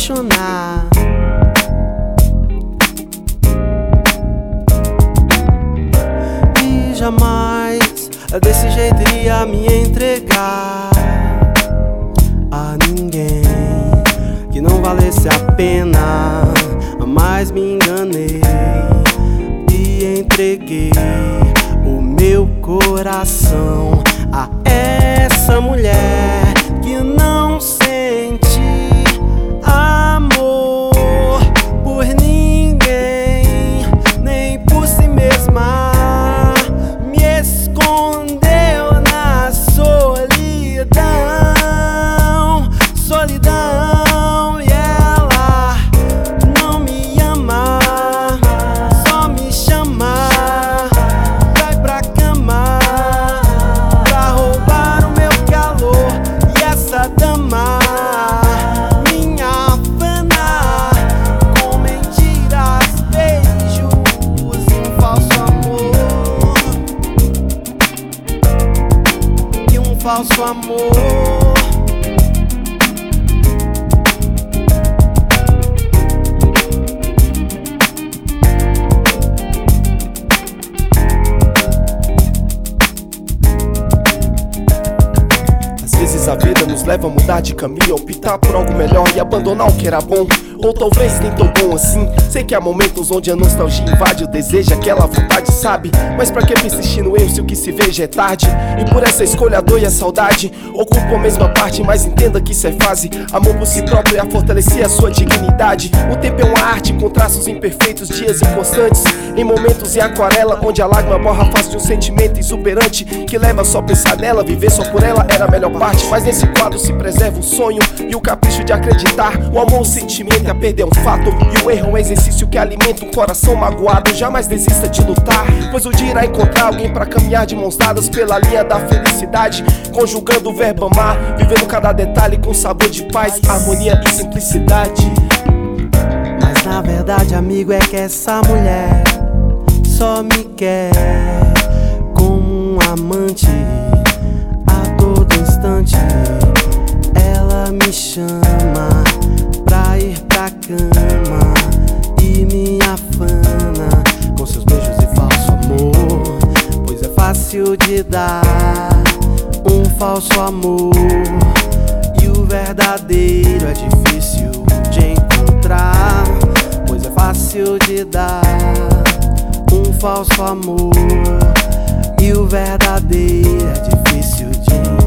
apaixonar. E jamais desse jeito iria me entregar a ninguém que não valesse a pena. Mas me enganei e entreguei o meu coração a essa mulher que não sente amor por ninguém, nem por si mesma. Me escondeu na solidão, solidão, e ela não me ama, só me chama. Vai pra cama pra roubar o meu calor. E essa dama, minha fana, com mentiras, beijos e um falso amor. E um falso amor. Às vezes a vida nos leva a mudar de caminho, optar por algo melhor e abandonar o que era bom. Ou talvez nem tão bom assim. Sei que há momentos onde a nostalgia invade o desejo, aquela vontade, sabe? Mas pra que persistir no erro se o que se vê já é tarde? E por essa escolha a dor e a saudade ocupam a mesma parte, mas entenda que isso é fase. Amor por si próprio é a fortalecer a sua dignidade. O tempo é uma arte com traços imperfeitos, dias inconstantes, em momentos em aquarela, onde a lágrima borra a face de um sentimento exuberante que leva só a pensar nela. Viver só por ela era a melhor parte, mas nesse quadro se preserva o sonho e o capricho de acreditar. O amor, o sentimento, a perder é um fato, e o erro é um exercício que alimenta um coração magoado. Jamais desista de lutar, pois o dia irá encontrar alguém pra caminhar de mãos dadas pela linha da felicidade, conjugando o verbo amar, vivendo cada detalhe com sabor de paz, harmonia e simplicidade. Mas na verdade, amigo, é que essa mulher só me quer como um amante. A todo instante ela me chama pra ir pra cama e me afana com seus beijos e falso amor. Pois é fácil de dar um falso amor, e o verdadeiro é difícil de encontrar. Pois é fácil de dar um falso amor, e o verdadeiro é difícil de encontrar.